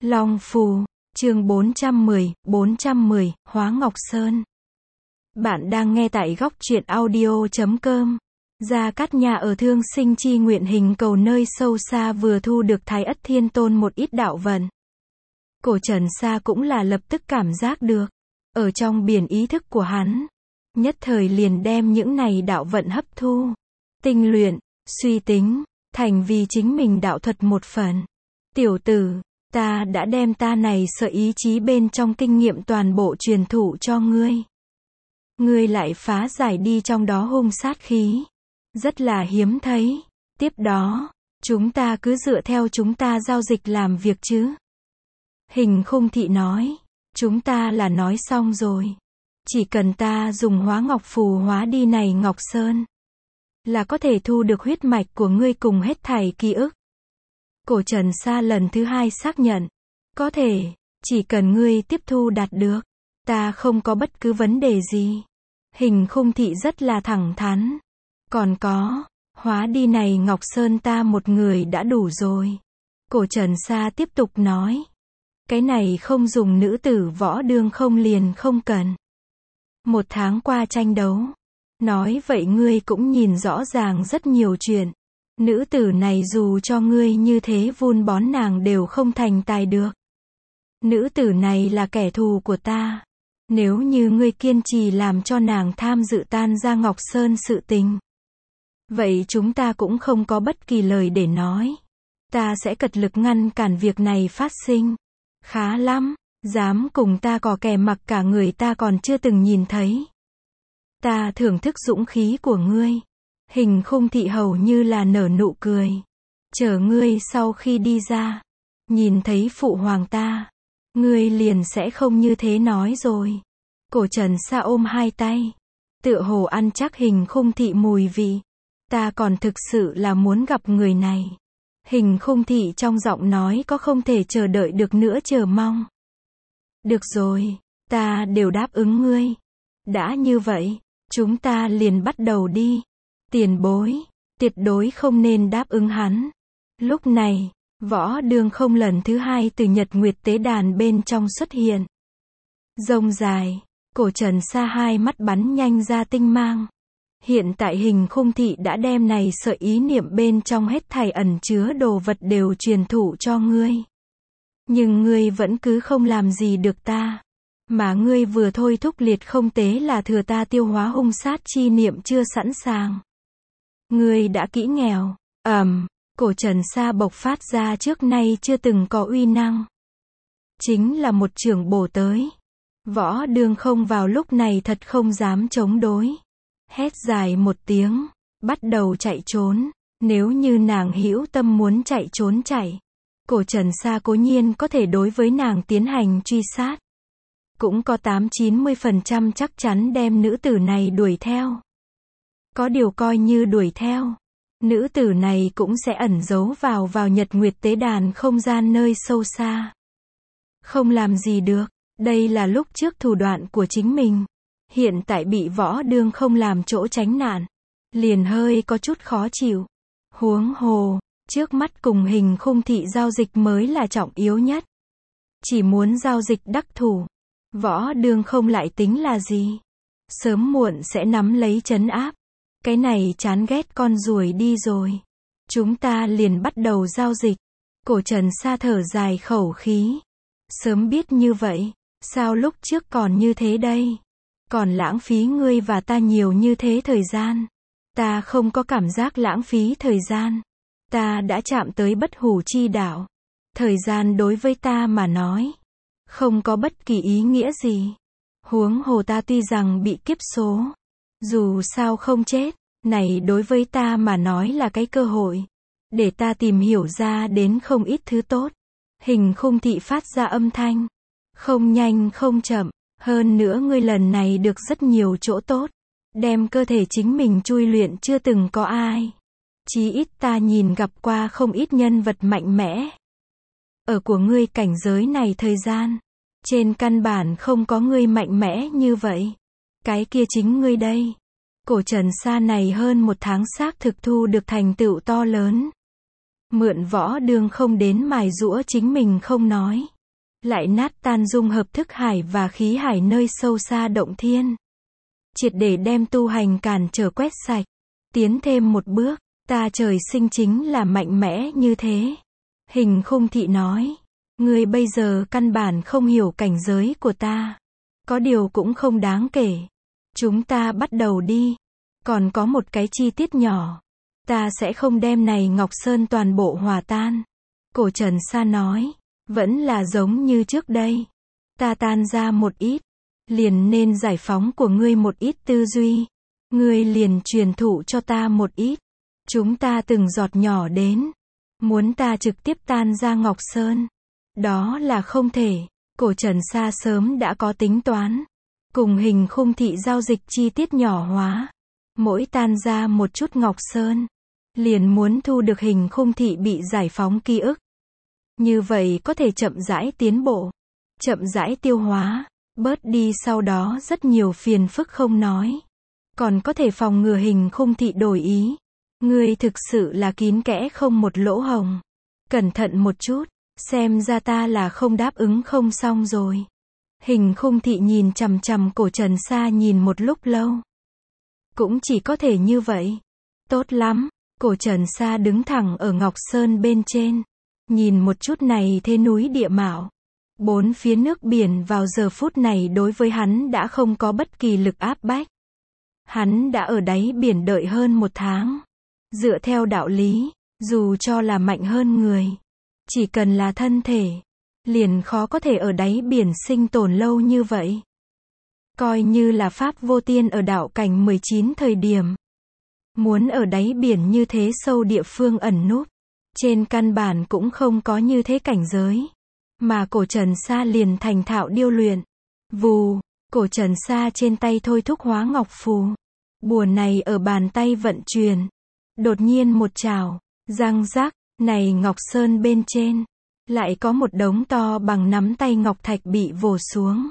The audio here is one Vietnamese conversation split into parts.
Long Phù, chương 410, Hóa Ngọc Sơn. Bạn đang nghe tại góc truyện audio.com. Gia Cát Nhà ở Thương Sinh chi nguyện hình cầu nơi sâu xa vừa thu được Thái Ất Thiên Tôn một ít đạo vận. Cổ Trần Sa cũng là lập tức cảm giác được, ở trong biển ý thức của hắn, nhất thời liền đem những này đạo vận hấp thu, tinh luyện, suy tính, thành vì chính mình đạo thuật một phần. Tiểu tử, ta đã đem ta này sợ ý chí bên trong kinh nghiệm toàn bộ truyền thụ cho ngươi. Ngươi lại phá giải đi trong đó hung sát khí. Rất là hiếm thấy. Tiếp đó, chúng ta cứ dựa theo chúng ta giao dịch làm việc chứ. Hình Khung Thị nói, chúng ta là nói xong rồi. Chỉ cần ta dùng hóa ngọc phù hóa đi này Ngọc Sơn, là có thể thu được huyết mạch của ngươi cùng hết thảy ký ức. Cổ Trần Sa lần thứ hai xác nhận, có thể, chỉ cần ngươi tiếp thu đạt được, ta không có bất cứ vấn đề gì. Hình Khung Thị rất là thẳng thắn. Còn có, hóa đi này Ngọc Sơn ta một người đã đủ rồi. Cổ Trần Sa tiếp tục nói, cái này không dùng nữ tử võ đương không liền không cần. 1 tháng qua tranh đấu, nói vậy ngươi cũng nhìn rõ ràng rất nhiều chuyện. Nữ tử này dù cho ngươi như thế vun bón nàng đều không thành tài được. Nữ tử này là kẻ thù của ta. Nếu như ngươi kiên trì làm cho nàng tham dự tan ra Ngọc Sơn sự tình, vậy chúng ta cũng không có bất kỳ lời để nói. Ta sẽ cật lực ngăn cản việc này phát sinh. Khá lắm, dám cùng ta cò kè mặc cả người ta còn chưa từng nhìn thấy. Ta thưởng thức dũng khí của ngươi. Hình Khung Thị hầu như là nở nụ cười. Chờ ngươi sau khi đi ra, nhìn thấy phụ hoàng ta, ngươi liền sẽ không như thế nói rồi. Cổ Trần Sa ôm hai tay, tựa hồ ăn chắc Hình Khung Thị mùi vị. Ta còn thực sự là muốn gặp người này. Hình Khung Thị trong giọng nói có không thể chờ đợi được nữa chờ mong. Được rồi, ta đều đáp ứng ngươi. Đã như vậy, chúng ta liền bắt đầu đi. Tiền bối, tuyệt đối không nên đáp ứng hắn. Lúc này, Võ Đương Không lần thứ hai từ Nhật Nguyệt Tế Đàn bên trong xuất hiện. Rông dài, Cổ Trần Sa hai mắt bắn nhanh ra tinh mang. Hiện tại Hình Khung Thị đã đem này sợi ý niệm bên trong hết thảy ẩn chứa đồ vật đều truyền thụ cho ngươi. Nhưng ngươi vẫn cứ không làm gì được ta. Mà ngươi vừa thôi thúc liệt không tế là thừa ta tiêu hóa hung sát chi niệm chưa sẵn sàng. Ngươi đã kỹ nghèo. Cổ Trần Sa bộc phát ra trước nay chưa từng có uy năng. Chính là một chưởng bổ tới. Võ Đương Không vào lúc này thật không dám chống đối. Hét dài một tiếng, bắt đầu chạy trốn. Nếu như nàng hữu tâm muốn chạy trốn chạy, Cổ Trần Sa cố nhiên có thể đối với nàng tiến hành truy sát. Cũng có 80-90% chắc chắn đem nữ tử này đuổi theo. Có điều coi như đuổi theo, nữ tử này cũng sẽ ẩn giấu vào Nhật Nguyệt Tế Đàn không gian nơi sâu xa. Không làm gì được, đây là lúc trước thủ đoạn của chính mình. Hiện tại bị Võ Đương Không làm chỗ tránh nạn, liền hơi có chút khó chịu. Huống hồ, trước mắt cùng Hình Khung Thị giao dịch mới là trọng yếu nhất. Chỉ muốn giao dịch đắc thủ, Võ Đương Không lại tính là gì? Sớm muộn sẽ nắm lấy trấn áp. Cái này chán ghét con ruồi đi rồi. Chúng ta liền bắt đầu giao dịch. Cổ Trần Sa thở dài khẩu khí. Sớm biết như vậy, sao lúc trước còn như thế đây? Còn lãng phí ngươi và ta nhiều như thế thời gian. Ta không có cảm giác lãng phí thời gian. Ta đã chạm tới bất hủ chi đạo. Thời gian đối với ta mà nói, không có bất kỳ ý nghĩa gì. Huống hồ ta tuy rằng bị kiếp số, dù sao không chết, này đối với ta mà nói là cái cơ hội, để ta tìm hiểu ra đến không ít thứ tốt. Hình Khung Thị phát ra âm thanh, không nhanh không chậm, hơn nữa ngươi lần này được rất nhiều chỗ tốt, đem cơ thể chính mình chui luyện chưa từng có ai. Chí ít ta nhìn gặp qua không ít nhân vật mạnh mẽ. Ở của ngươi cảnh giới này thời gian, trên căn bản không có ngươi mạnh mẽ như vậy. Cái kia chính ngươi đây. Cổ Trần Sa này hơn 1 tháng xác thực thu được thành tựu to lớn. Mượn Võ Đương Không đến mài giũa chính mình không nói, lại nát tan dung hợp thức hải và khí hải nơi sâu xa động thiên. Triệt để đem tu hành cản trở quét sạch. Tiến thêm một bước, ta trời sinh chính là mạnh mẽ như thế. Hình Khung Thị nói, ngươi bây giờ căn bản không hiểu cảnh giới của ta. Có điều cũng không đáng kể. Chúng ta bắt đầu đi. Còn có một cái chi tiết nhỏ. Ta sẽ không đem này Ngọc Sơn toàn bộ hòa tan. Cổ Trần Sa nói, vẫn là giống như trước đây. Ta tan ra một ít, liền nên giải phóng của ngươi một ít tư duy. Ngươi liền truyền thụ cho ta một ít. Chúng ta từng giọt nhỏ đến. Muốn ta trực tiếp tan ra Ngọc Sơn. Đó là không thể. Cổ Trần Sa sớm đã có tính toán. Cùng Hình Khung Thị giao dịch chi tiết nhỏ hóa. Mỗi tan ra một chút Ngọc Sơn. Liền muốn thu được Hình Khung Thị bị giải phóng ký ức. Như vậy có thể chậm rãi tiến bộ. Chậm rãi tiêu hóa. Bớt đi sau đó rất nhiều phiền phức không nói. Còn có thể phòng ngừa Hình Khung Thị đổi ý. Ngươi thực sự là kín kẽ không một lỗ hồng. Cẩn thận một chút. Xem ra ta là không đáp ứng không xong rồi. Hình Khung Thị nhìn chằm chằm Cổ Trần Sa nhìn một lúc lâu. Cũng chỉ có thể như vậy. Tốt lắm. Cổ Trần Sa đứng thẳng ở Ngọc Sơn bên trên. Nhìn một chút này thế núi địa mạo. Bốn phía nước biển vào giờ phút này đối với hắn đã không có bất kỳ lực áp bách. Hắn đã ở đáy biển đợi hơn một tháng. Dựa theo đạo lý, dù cho là mạnh hơn người, chỉ cần là thân thể, liền khó có thể ở đáy biển sinh tồn lâu như vậy. Coi như là Pháp Vô Tiên ở đạo cảnh 19 thời điểm. Muốn ở đáy biển như thế sâu địa phương ẩn núp, trên căn bản cũng không có như thế cảnh giới. Mà Cổ Trần Sa liền thành thạo điêu luyện. Vù, Cổ Trần Sa trên tay thôi thúc hóa ngọc phù. Bùa này ở bàn tay vận chuyển. Đột nhiên một chảo, răng rắc, này Ngọc Sơn bên trên. Lại có một đống to bằng nắm tay ngọc thạch bị vồ xuống.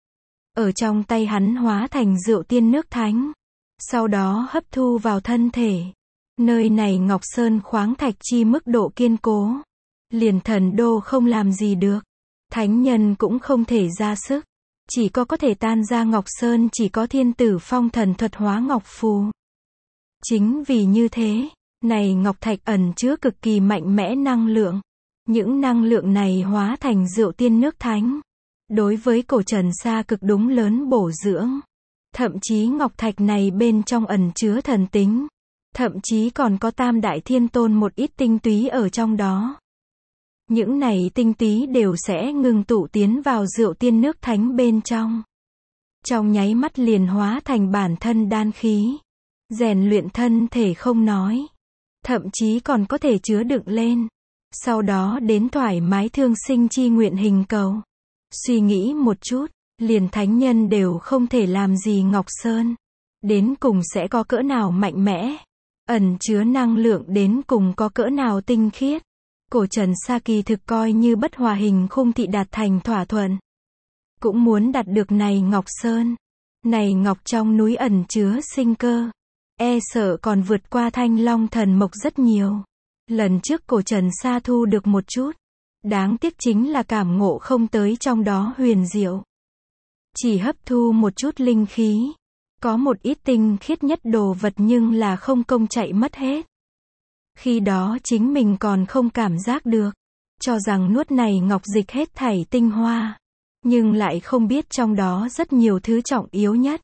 Ở trong tay hắn hóa thành rượu tiên nước thánh. Sau đó hấp thu vào thân thể. Nơi này Ngọc Sơn khoáng thạch chi mức độ kiên cố. Liền thần đô không làm gì được. Thánh nhân cũng không thể ra sức. Chỉ có thể tan ra Ngọc Sơn chỉ có Thiên Tử Phong thần thuật hóa ngọc phù. Chính vì như thế, này ngọc thạch ẩn chứa cực kỳ mạnh mẽ năng lượng. Những năng lượng này hóa thành rượu tiên nước thánh. Đối với Cổ Trần Sa cực đúng lớn bổ dưỡng. Thậm chí ngọc thạch này bên trong ẩn chứa thần tính. Thậm chí còn có Tam Đại Thiên Tôn một ít tinh túy ở trong đó. Những này tinh túy đều sẽ ngưng tụ tiến vào rượu tiên nước thánh bên trong. Trong nháy mắt liền hóa thành bản thân đan khí. Rèn luyện thân thể không nói. Thậm chí còn có thể chứa đựng lên. Sau đó đến thoải mái thương sinh chi nguyện hình cầu. Suy nghĩ một chút, liền thánh nhân đều không thể làm gì Ngọc Sơn. Đến cùng sẽ có cỡ nào mạnh mẽ. Ẩn chứa năng lượng đến cùng có cỡ nào tinh khiết. Cổ Trần Sa kỳ thực coi như bất hòa Hình Khung Thị đạt thành thỏa thuận. Cũng muốn đạt được này Ngọc Sơn. Này ngọc trong núi ẩn chứa sinh cơ. E sợ còn vượt qua Thanh Long thần mộc rất nhiều. Lần trước Cổ Trần Sa thu được một chút. Đáng tiếc chính là cảm ngộ không tới trong đó huyền diệu. Chỉ hấp thu một chút linh khí. Có một ít tinh khiết nhất đồ vật nhưng là không công chạy mất hết. Khi đó chính mình còn không cảm giác được. Cho rằng nuốt này ngọc dịch hết thảy tinh hoa. Nhưng lại không biết trong đó rất nhiều thứ trọng yếu nhất.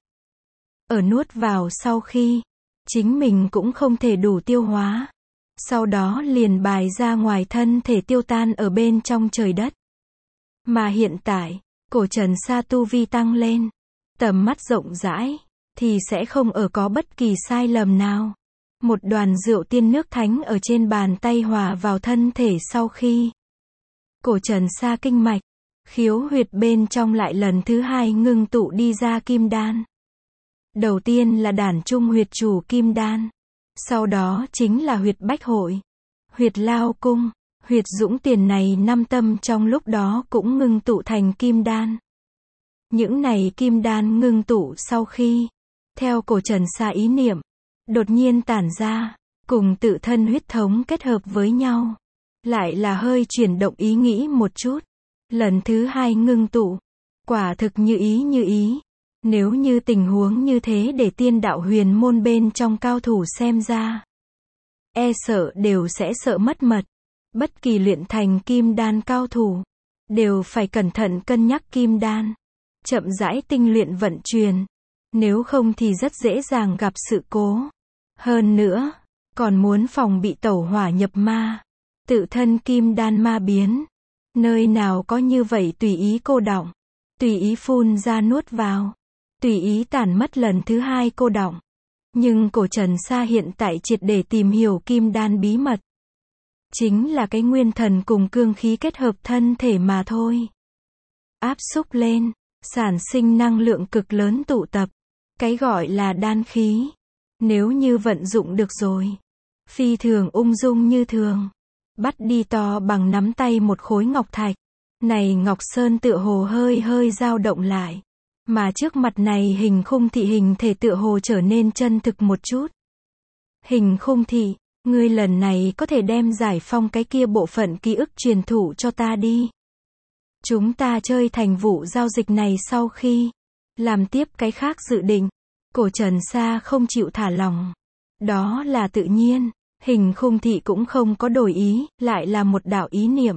Ở nuốt vào sau khi, chính mình cũng không thể đủ tiêu hóa. Sau đó liền bài ra ngoài thân thể tiêu tan ở bên trong trời đất. Mà hiện tại, Cổ Trần Sa tu vi tăng lên. Tầm mắt rộng rãi, thì sẽ không ở có bất kỳ sai lầm nào. Một đoàn rượu tiên nước thánh ở trên bàn tay hòa vào thân thể sau khi. Cổ Trần Sa kinh mạch, khiếu huyệt bên trong lại lần thứ hai ngưng tụ đi ra kim đan. Đầu tiên là đản trung huyệt chủ kim đan. Sau đó chính là huyệt bách hội, huyệt lao cung, huyệt dũng tiền này 5 tâm trong lúc đó cũng ngưng tụ thành kim đan. Những này kim đan ngưng tụ sau khi, theo Cổ Trần Sa ý niệm, đột nhiên tản ra, cùng tự thân huyết thống kết hợp với nhau. Lại là hơi chuyển động ý nghĩ một chút. lần thứ hai ngưng tụ. Quả thực như ý. Nếu như tình huống như thế để tiên đạo huyền môn bên trong cao thủ xem ra, e sợ đều sẽ sợ mất mật. Bất kỳ luyện thành kim đan cao thủ, đều phải cẩn thận cân nhắc kim đan. Chậm rãi tinh luyện vận chuyển. Nếu không thì rất dễ dàng gặp sự cố. Hơn nữa, còn muốn phòng bị tẩu hỏa nhập ma. Tự thân kim đan ma biến. Nơi nào có như vậy tùy ý cô đọng. Tùy ý phun ra nuốt vào. Tùy ý tản mất lần thứ hai cô đọng. Nhưng cổ Trần Sa hiện tại triệt để tìm hiểu kim đan bí mật. Chính là cái nguyên thần cùng cương khí kết hợp thân thể mà thôi. Áp xúc lên, sản sinh năng lượng cực lớn tụ tập. Cái gọi là đan khí. Nếu như vận dụng được rồi, phi thường ung dung như thường. Bắt đi to bằng nắm tay một khối ngọc thạch. Này Ngọc Sơn tựa hồ hơi dao động lại. Mà trước mặt này hình khung thị hình thể tựa hồ trở nên chân thực một chút. Hình khung thị, ngươi lần này có thể đem giải phong cái kia bộ phận ký ức truyền thụ cho ta đi. Chúng ta chơi thành vụ giao dịch này sau khi làm tiếp cái khác dự định. Cổ Trần Sa không chịu thả lỏng. Đó là tự nhiên. Hình khung thị cũng không có đổi ý, lại là một đạo ý niệm.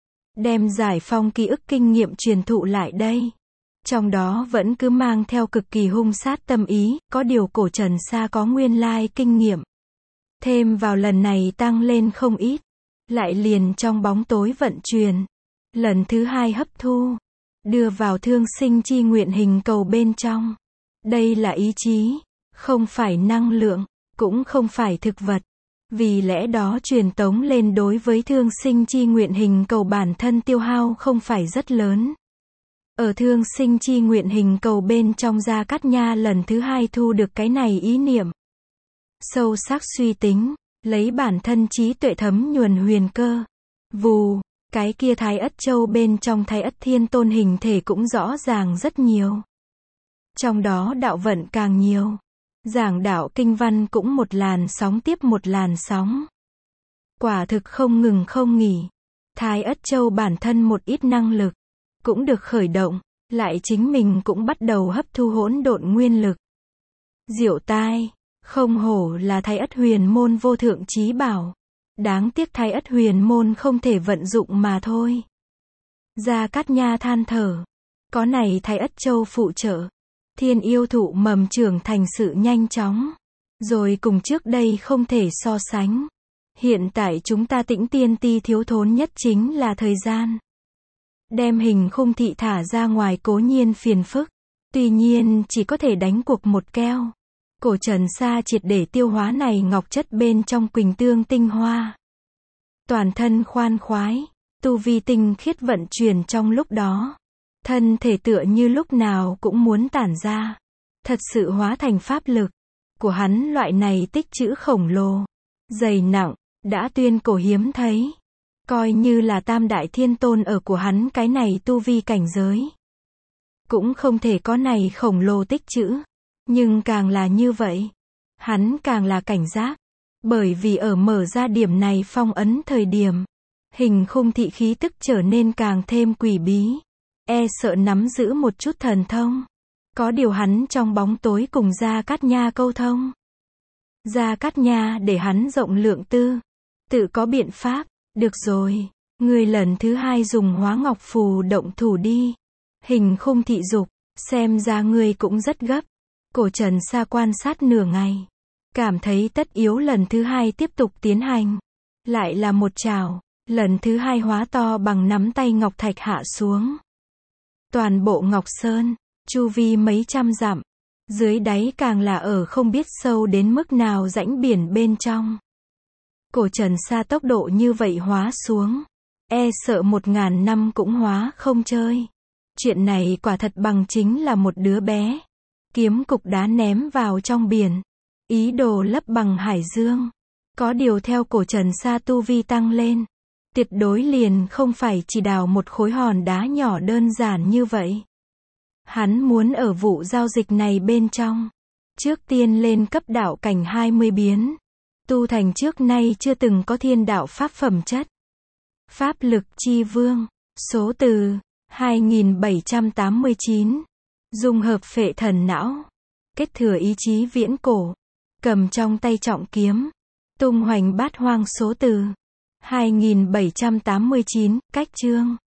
Đem giải phong ký ức kinh nghiệm truyền thụ lại đây. Trong đó vẫn cứ mang theo cực kỳ hung sát tâm ý, có điều cổ Trần Sa có nguyên lai kinh nghiệm. Thêm vào lần này tăng lên không ít. Lại liền trong bóng tối vận chuyển. Lần thứ hai hấp thu. Đưa vào thương sinh chi nguyện hình cầu bên trong. Đây là ý chí. Không phải năng lượng. Cũng không phải thực vật. Vì lẽ đó truyền tống lên đối với thương sinh chi nguyện hình cầu bản thân tiêu hao không phải rất lớn. Ở thương sinh chi nguyện hình cầu bên trong Gia Cát Nha lần thứ hai thu được cái này ý niệm. Sâu sắc suy tính, lấy bản thân trí tuệ thấm nhuần huyền cơ. Vù, cái kia Thái Ất Châu bên trong Thái Ất Thiên Tôn hình thể cũng rõ ràng rất nhiều. Trong đó đạo vận càng nhiều. Giảng đạo kinh văn cũng một làn sóng tiếp một làn sóng. Quả thực không ngừng không nghỉ. Thái Ất Châu bản thân một ít năng lực cũng được khởi động, lại chính mình cũng bắt đầu hấp thu hỗn độn nguyên lực. Diệu tai, không hổ là Thái Ất Huyền môn vô thượng chí bảo. Đáng tiếc Thái Ất Huyền môn không thể vận dụng mà thôi. Gia Cát Nha than thở, có này Thái Ất Châu phụ trợ, thiên yêu thụ mầm trưởng thành sự nhanh chóng, rồi cùng trước đây không thể so sánh. Hiện tại chúng ta Tĩnh Tiên Ti thiếu thốn nhất chính là thời gian. Đem hình khung thị thả ra ngoài cố nhiên phiền phức, tuy nhiên chỉ có thể đánh cuộc một keo. Cổ Trần Sa triệt để tiêu hóa này ngọc chất bên trong quỳnh tương tinh hoa. Toàn thân khoan khoái, tu vi tinh khiết vận chuyển trong lúc đó. Thân thể tựa như lúc nào cũng muốn tản ra. Thật sự hóa thành pháp lực. Của hắn loại này tích trữ khổng lồ, dày nặng, đã tuyên cổ hiếm thấy. Coi như là tam đại thiên tôn ở của hắn cái này tu vi cảnh giới. Cũng không thể có này khổng lồ tích trữ. Nhưng càng là như vậy, hắn càng là cảnh giác. Bởi vì ở mở ra điểm này phong ấn thời điểm, hình khung thị khí tức trở nên càng thêm quỷ bí. E sợ nắm giữ một chút thần thông. Có điều hắn trong bóng tối cùng Gia Cát Nha câu thông. Gia Cát Nha để hắn rộng lượng tư. Tự có biện pháp. Được rồi. Người lần thứ hai dùng hóa ngọc phù động thủ đi. Hình khung thị dục. Xem ra người cũng rất gấp. Cổ Trần Sa quan sát nửa ngày. Cảm thấy tất yếu lần thứ hai tiếp tục tiến hành. Lại là một chảo. Lần thứ hai hóa to bằng nắm tay ngọc thạch hạ xuống. Toàn bộ Ngọc Sơn, chu vi mấy trăm dặm. Dưới đáy càng là ở không biết sâu đến mức nào rãnh biển bên trong. Cổ Trần Sa tốc độ như vậy hóa xuống. E sợ 1000 năm cũng hóa không chơi. Chuyện này quả thật bằng chính là một đứa bé. Kiếm cục đá ném vào trong biển. Ý đồ lấp bằng hải dương. Có điều theo cổ Trần Sa tu vi tăng lên. Tuyệt đối liền không phải chỉ đào một khối hòn đá nhỏ đơn giản như vậy. Hắn muốn ở vụ giao dịch này bên trong. Trước tiên lên cấp đạo cảnh 20 biến. Tu thành trước nay chưa từng có thiên đạo pháp phẩm chất. Pháp lực chi vương. Số từ 2789. Dung hợp phệ thần não. Kết thừa ý chí viễn cổ. Cầm trong tay trọng kiếm. Tung hoành bát hoang số từ 2789. Cách chương.